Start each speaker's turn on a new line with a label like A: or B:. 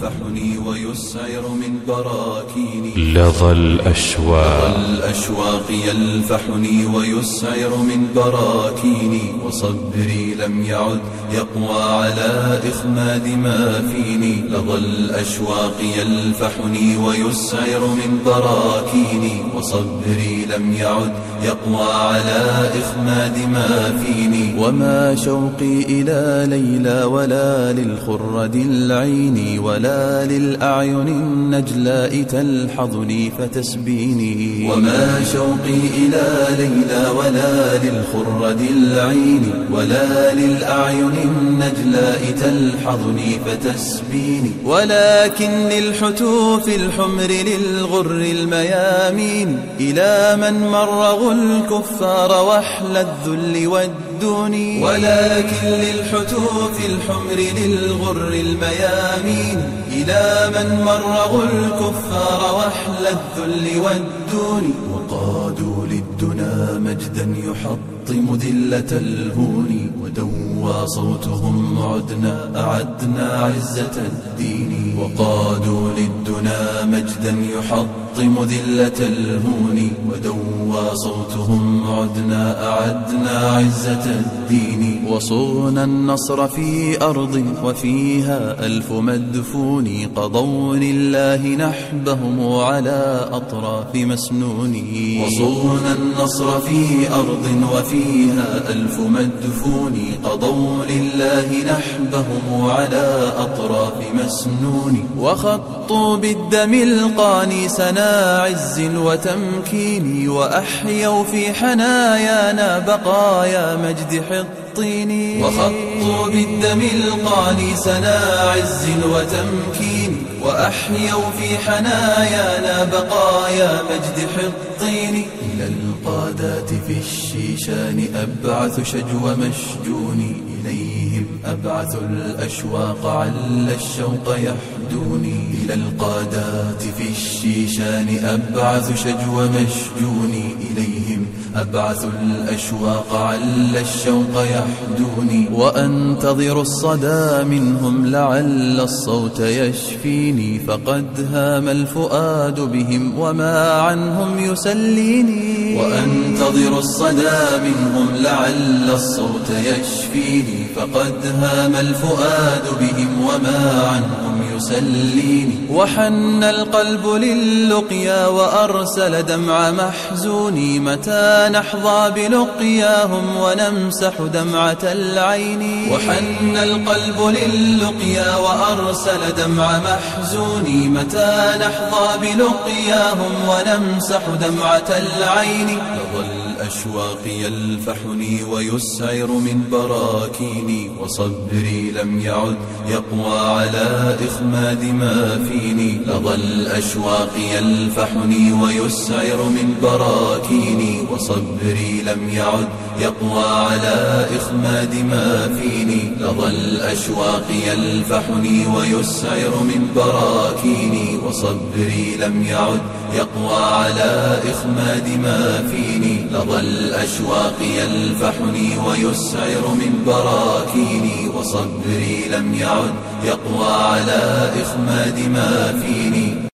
A: يلفحني ويسعر من براكيني.
B: لظى الأشواق
A: يلفحني ويسعر من براكيني، وصبري لم يعد يقوى على إخماد ما فيني. لظى الأشواق يلفحني ويسعر من براكيني، وصبري لم يعد يقوى على إخماد ما فيني. وما شوقي إلى ليلى ولا للخرد العين، ولا للأعين النجلاء تلحظني فتسبيني. وما شوقي إلى ليلى ولا للخرد العين، ولا للأعين النجلاء تلحظني فتسبيني. ولكن للحتوف الحمر للغر الميامين، إلى من مرغوا الكفار وحل الذل والدون. ولكن للحتوف الحمر للغر الميامين، إلى من مرغوا الكفار وحل الذل والدون. وقادوا للدنا مجدا يحطم ذلة الهون، ودوى صوتهم أعدنا عزة الدين. وقادوا للدنا مجدا يحطم ذلة الهون، ودوى صوتهم أعدنا عزة الدين. وصونا النصر في أرض وفيها 1000 مدفون، قضوا لله نحبهم على أطراف مسنون. وصونا النصر في أرض وفيها 1000 مدفون، قضوا لله نحبهم على أطراف مسنون. وخطوا بالدم القاني سنا عز وتمكين، وأحيوا في حنايانا بقايا مجد حطين. وخطوا بالدم القاني سنا عز وتمكين، وأحيوا في حنايانا بقايا مجد حطين. إلى القادات في الشيشان أبعث شجو مشجوني، إليهم أبعث الأشواق عل الشوق يحدوني. إلى القادات في الشيشان أبعث شجو مشجوني، إليهم أبعث الأشواق عل الشوق يحدوني. وأنتظر الصدى منهم لعل الصوت يشفيني، فقد هام الفؤاد بهم وما عنهم يسليني. وأنتظر الصدى منهم لعل الصوت يشفيني، فقد هام الفؤاد بهم وما عنهم يسليني. وحن القلب للقيا وأرسل دمع محزوني، متى نحظى بلقياهم ونمسح دمعة العين. وحن القلب للقيا وأرسل دمع محزوني، متى نحظى بلقياهم ونمسح دمعة العين. لظى الأشواق يلفحني ويسعر من براكيني، وصبري لم يعد يقوى على إخماد ما فيني. لظى الأشواق يلفحني ويسعر من براكيني، وصبري لم يعد يقوى على إخماد ما فيني. لظى الأشواق يلفحني ويسعر من براكيني، وصبري لم يعد يقوى على إخماد ما فيني. لظى الأشواق يلفحني ويسعر من براكيني، وصبري لم يعد يقوى على إخماد ما فيني.